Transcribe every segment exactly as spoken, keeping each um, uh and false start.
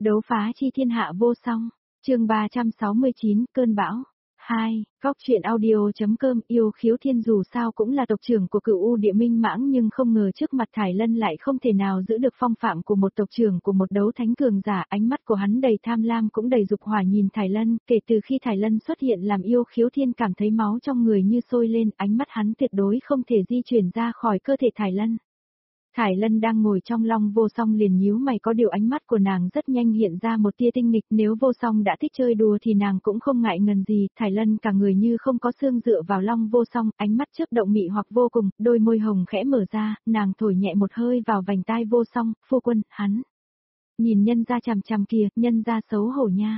Đấu phá chi thiên hạ vô song, chương ba trăm sáu mươi chín, cơn bão. hai. Góc truyện audio.com Yêu Khiếu Thiên dù sao cũng là tộc trưởng của Cửu U Địa Minh Mãng nhưng không ngờ trước mặt Thải Lân lại không thể nào giữ được phong phạm của một tộc trưởng của một đấu thánh cường giả, ánh mắt của hắn đầy tham lam cũng đầy dục hỏa nhìn Thải Lân, kể từ khi Thải Lân xuất hiện làm Yêu Khiếu Thiên cảm thấy máu trong người như sôi lên, ánh mắt hắn tuyệt đối không thể di chuyển ra khỏi cơ thể Thải Lân. Thải Lân đang ngồi trong Long Vô Song liền nhíu mày, có điều ánh mắt của nàng rất nhanh hiện ra một tia tinh nghịch, nếu Vô Song đã thích chơi đùa thì nàng cũng không ngại ngần gì. Thải Lân cả người như không có xương dựa vào Long Vô Song, ánh mắt chớp động mị hoặc vô cùng, đôi môi hồng khẽ mở ra, nàng thổi nhẹ một hơi vào vành tai Vô Song, "Phu quân, hắn." Nhìn nhân gia chằm chằm kìa, nhân gia xấu hổ nha.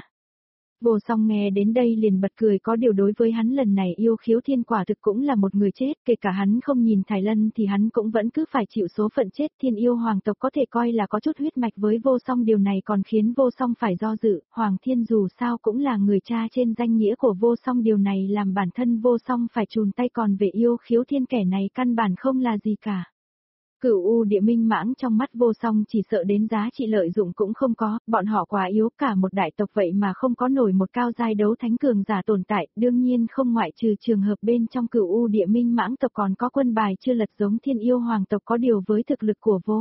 Vô Song nghe đến đây liền bật cười, có điều đối với hắn lần này Yêu Khiếu Thiên quả thực cũng là một người chết, kể cả hắn không nhìn Thải Lân thì hắn cũng vẫn cứ phải chịu số phận chết. Thiên yêu hoàng tộc có thể coi là có chút huyết mạch với Vô Song, điều này còn khiến Vô Song phải do dự. Hoàng Thiên dù sao cũng là người cha trên danh nghĩa của Vô Song, điều này làm bản thân Vô Song phải chùn tay, còn về Yêu Khiếu Thiên kẻ này căn bản không là gì cả. Cửu U Địa Minh Mãng trong mắt Vô Song chỉ sợ đến giá trị lợi dụng cũng không có, bọn họ quá yếu, cả một đại tộc vậy mà không có nổi một cao giai đấu thánh cường giả tồn tại, đương nhiên không ngoại trừ trường hợp bên trong Cửu U Địa Minh Mãng tộc còn có quân bài chưa lật giống Thiên Yêu Hoàng tộc, có điều với thực lực của Vô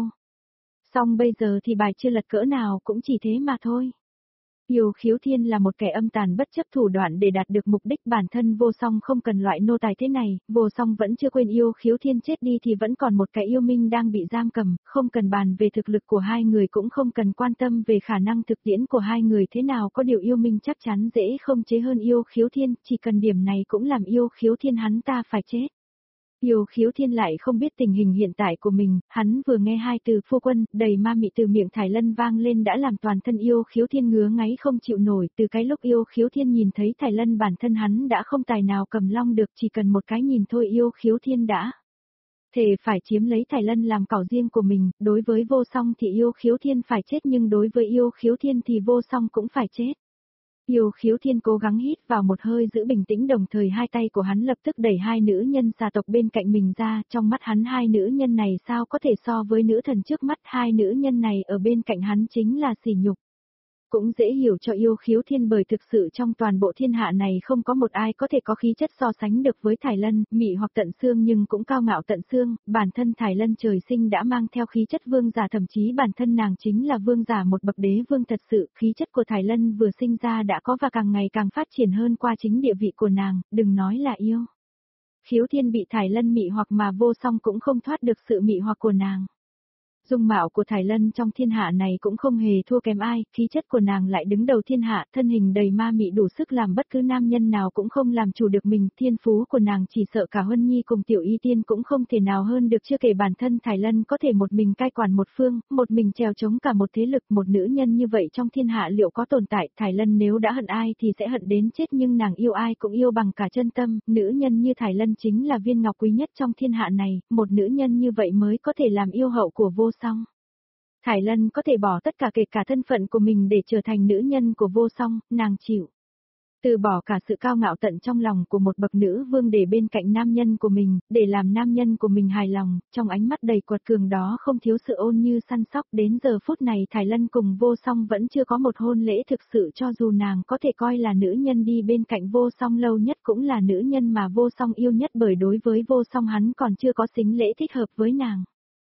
Song bây giờ thì bài chưa lật cỡ nào cũng chỉ thế mà thôi. Yêu Khiếu Thiên là một kẻ âm tàn bất chấp thủ đoạn để đạt được mục đích, bản thân Vô Song không cần loại nô tài thế này. Vô Song vẫn chưa quên Yêu Khiếu Thiên chết đi thì vẫn còn một cái yêu minh đang bị giam cầm, không cần bàn về thực lực của hai người, cũng không cần quan tâm về khả năng thực tiễn của hai người thế nào, có điều yêu minh chắc chắn dễ không chế hơn Yêu Khiếu Thiên, chỉ cần điểm này cũng làm Yêu Khiếu Thiên hắn ta phải chết. Yêu Khiếu Thiên lại không biết tình hình hiện tại của mình, hắn vừa nghe hai từ phu quân, đầy ma mị từ miệng Thải Lân vang lên đã làm toàn thân Yêu Khiếu Thiên ngứa ngáy không chịu nổi. Từ cái lúc Yêu Khiếu Thiên nhìn thấy Thải Lân, bản thân hắn đã không tài nào cầm long được, chỉ cần một cái nhìn thôi Yêu Khiếu Thiên đã thề phải chiếm lấy Thải Lân làm cỏ riêng của mình. Đối với Vô Song thì Yêu Khiếu Thiên phải chết, nhưng đối với Yêu Khiếu Thiên thì Vô Song cũng phải chết. Yêu Khiếu Thiên cố gắng hít vào một hơi giữ bình tĩnh, đồng thời hai tay của hắn lập tức đẩy hai nữ nhân xà tộc bên cạnh mình ra, trong mắt hắn hai nữ nhân này sao có thể so với nữ thần trước mắt, hai nữ nhân này ở bên cạnh hắn chính là sỉ nhục. Cũng dễ hiểu cho Yêu Khiếu Thiên, bởi thực sự trong toàn bộ thiên hạ này không có một ai có thể có khí chất so sánh được với Thải Lân, mị hoặc tận xương nhưng cũng cao ngạo tận xương. Bản thân Thải Lân trời sinh đã mang theo khí chất vương giả, thậm chí bản thân nàng chính là vương giả một bậc đế vương thật sự. Khí chất của Thải Lân vừa sinh ra đã có và càng ngày càng phát triển hơn qua chính địa vị của nàng, đừng nói là Yêu Khiếu Thiên bị Thải Lân mị hoặc mà Vô Song cũng không thoát được sự mị hoặc của nàng. Dung mạo của Thải Lân trong thiên hạ này cũng không hề thua kém ai, khí chất của nàng lại đứng đầu thiên hạ, thân hình đầy ma mị đủ sức làm bất cứ nam nhân nào cũng không làm chủ được mình. Thiên phú của nàng chỉ sợ cả Huân Nhi cùng Tiểu Y Tiên cũng không thể nào hơn được, chưa kể bản thân Thải Lân có thể một mình cai quản một phương, một mình trèo chống cả một thế lực. Một nữ nhân như vậy trong thiên hạ liệu có tồn tại? Thải Lân nếu đã hận ai thì sẽ hận đến chết, nhưng nàng yêu ai cũng yêu bằng cả chân tâm. Nữ nhân như Thải Lân chính là viên ngọc quý nhất trong thiên hạ này, một nữ nhân như vậy mới có thể làm yêu hậu của Vô Song. Thải Lân có thể bỏ tất cả, kể cả thân phận của mình để trở thành nữ nhân của Vô Song, nàng chịu từ bỏ cả sự cao ngạo tận trong lòng của một bậc nữ vương để bên cạnh nam nhân của mình, để làm nam nhân của mình hài lòng. Trong ánh mắt đầy quật cường đó không thiếu sự ôn như săn sóc. Đến giờ phút này Thải Lân cùng Vô Song vẫn chưa có một hôn lễ thực sự, cho dù nàng có thể coi là nữ nhân đi bên cạnh Vô Song lâu nhất cũng là nữ nhân mà Vô Song yêu nhất, bởi đối với Vô Song hắn còn chưa có sính lễ thích hợp với nàng.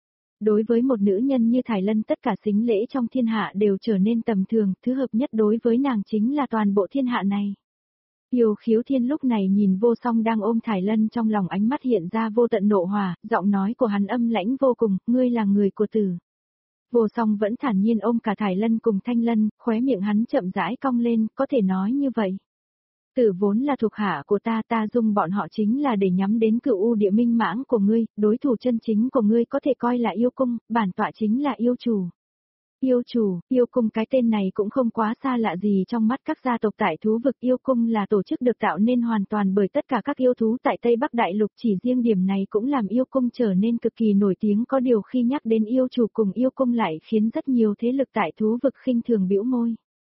Đối với một nữ nhân như Thải Lân, tất cả sính lễ trong thiên hạ đều trở nên tầm thường, thứ hợp nhất đối với nàng chính là toàn bộ thiên hạ này. Yêu Khiếu Thiên lúc này nhìn Vô Song đang ôm Thải Lân, trong lòng ánh mắt hiện ra vô tận nộ hỏa, giọng nói của hắn âm lãnh vô cùng, ngươi là người của tử. Vô Song vẫn thản nhiên ôm cả Thải Lân cùng Thanh Lân, khóe miệng hắn chậm rãi cong lên, có thể nói như vậy. Tử vốn là thuộc hạ của ta, ta dung bọn họ chính là để nhắm đến Cửu U Địa Minh Mãng của ngươi, đối thủ chân chính của ngươi có thể coi là yêu cung, bản tọa chính là yêu chủ. Yêu chủ, yêu cung cái tên này cũng không quá xa lạ gì trong mắt các gia tộc tại thú vực. Yêu cung là tổ chức được tạo nên hoàn toàn bởi tất cả các yêu thú tại Tây Bắc Đại Lục, chỉ riêng điểm này cũng làm yêu cung trở nên cực kỳ nổi tiếng, có điều khi nhắc đến yêu chủ cùng yêu cung lại khiến rất nhiều thế lực tại thú vực khinh thường bĩu môi.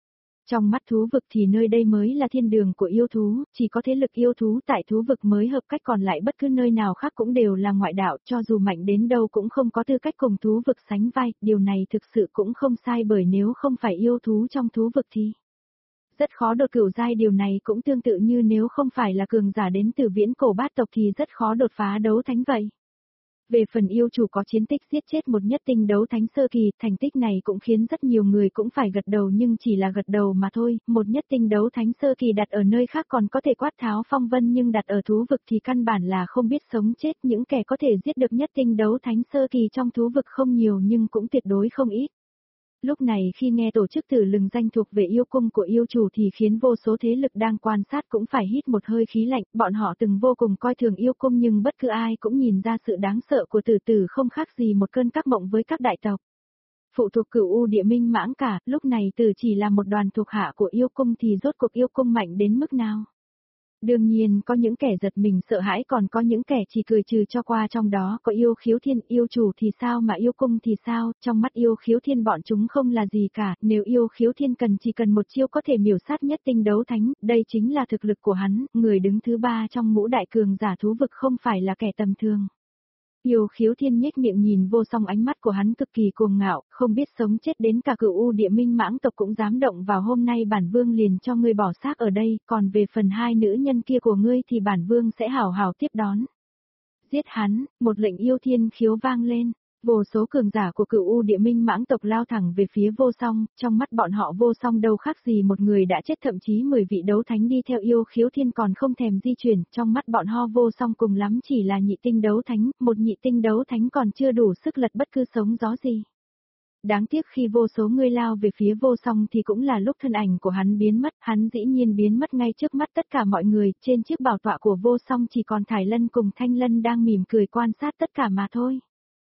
Trong mắt thú vực thì nơi đây mới là thiên đường của yêu thú, chỉ có thế lực yêu thú tại thú vực mới hợp cách, còn lại bất cứ nơi nào khác cũng đều là ngoại đạo, cho dù mạnh đến đâu cũng không có tư cách cùng thú vực sánh vai, điều này thực sự cũng không sai, bởi nếu không phải yêu thú trong thú vực thì rất khó đột cửu giai, điều này cũng tương tự như nếu không phải là cường giả đến từ viễn cổ bát tộc thì rất khó đột phá đấu thánh vậy. Về phần yêu chủ có chiến tích giết chết một nhất tinh đấu thánh sơ kỳ, thành tích này cũng khiến rất nhiều người cũng phải gật đầu, nhưng chỉ là gật đầu mà thôi, một nhất tinh đấu thánh sơ kỳ đặt ở nơi khác còn có thể quát tháo phong vân, nhưng đặt ở thú vực thì căn bản là không biết sống chết, những kẻ có thể giết được nhất tinh đấu thánh sơ kỳ trong thú vực không nhiều nhưng cũng tuyệt đối không ít. Lúc này khi nghe tổ chức tử lừng danh thuộc về yêu cung của yêu chủ thì khiến vô số thế lực đang quan sát cũng phải hít một hơi khí lạnh, bọn họ từng vô cùng coi thường yêu cung nhưng bất cứ ai cũng nhìn ra sự đáng sợ của tử tử không khác gì một cơn các mộng với các đại tộc. Phụ thuộc Cửu U Địa Minh Mãng cả, lúc này tử chỉ là một đoàn thuộc hạ của yêu cung thì rốt cuộc yêu cung mạnh đến mức nào? Đương nhiên có những kẻ giật mình sợ hãi, còn có những kẻ chỉ cười trừ cho qua, trong đó có yêu khiếu thiên. Yêu chủ thì sao mà yêu cung thì sao, trong mắt yêu khiếu thiên bọn chúng không là gì cả, nếu yêu khiếu thiên cần chỉ cần một chiêu có thể miểu sát nhất tinh đấu thánh, đây chính là thực lực của hắn, người đứng thứ ba trong ngũ đại cường giả thú vực không phải là kẻ tầm thường. Yêu khiếu thiên nhếch miệng nhìn vô song, ánh mắt của hắn cực kỳ cuồng ngạo, không biết sống chết đến cả Cửu U Địa Minh Mãng tộc cũng dám động vào, hôm nay bản vương liền cho ngươi bỏ xác ở đây, còn về phần hai nữ nhân kia của ngươi thì bản vương sẽ hảo hảo tiếp đón. Giết hắn, một lệnh yêu thiên khiếu vang lên. Vô số cường giả của Cửu U Địa Minh Mãng tộc lao thẳng về phía vô song, trong mắt bọn họ vô song đâu khác gì một người đã chết, thậm chí mười vị đấu thánh đi theo yêu khiếu thiên còn không thèm di chuyển, trong mắt bọn họ vô song cùng lắm chỉ là nhị tinh đấu thánh, một nhị tinh đấu thánh còn chưa đủ sức lật bất cứ sóng gió gì. Đáng tiếc khi vô số người lao về phía vô song thì cũng là lúc thân ảnh của hắn biến mất, hắn dĩ nhiên biến mất ngay trước mắt tất cả mọi người, trên chiếc bảo tọa của vô song chỉ còn Thải Lân cùng Thanh Lân đang mỉm cười quan sát tất cả mà thôi.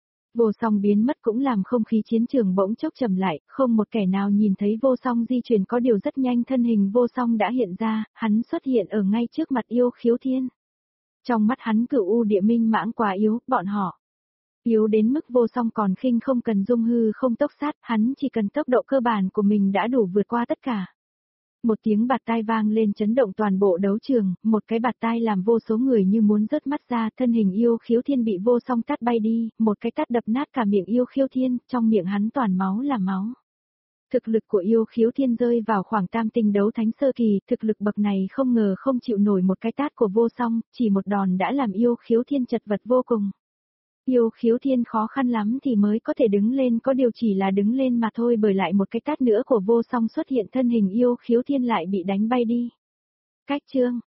Vô song biến mất cũng làm không khí chiến trường bỗng chốc trầm lại, không một kẻ nào nhìn thấy vô song di chuyển, có điều rất nhanh thân hình vô song đã hiện ra, hắn xuất hiện ở ngay trước mặt yêu khiếu thiên. Trong mắt hắn Cửu U Địa Minh Mãng quá yếu, bọn họ yếu đến mức vô song còn khinh không cần dung hư không tốc sát, hắn chỉ cần tốc độ cơ bản của mình đã đủ vượt qua tất cả. Một tiếng bạt tai vang lên chấn động toàn bộ đấu trường, một cái bạt tai làm vô số người như muốn rớt mắt ra, thân hình yêu khiếu thiên bị vô song tát bay đi, một cái tát đập nát cả miệng yêu khiếu thiên, trong miệng hắn toàn máu là máu. Thực lực của yêu khiếu thiên rơi vào khoảng tam tinh đấu thánh sơ kỳ, thực lực bậc này không ngờ không chịu nổi một cái tát của vô song, chỉ một đòn đã làm yêu khiếu thiên chật vật vô cùng. Yêu khiếu thiên khó khăn lắm thì mới có thể đứng lên, có điều chỉ là đứng lên mà thôi, bởi lại một cái tát nữa của vô song xuất hiện, thân hình yêu khiếu thiên lại bị đánh bay đi. Cách chương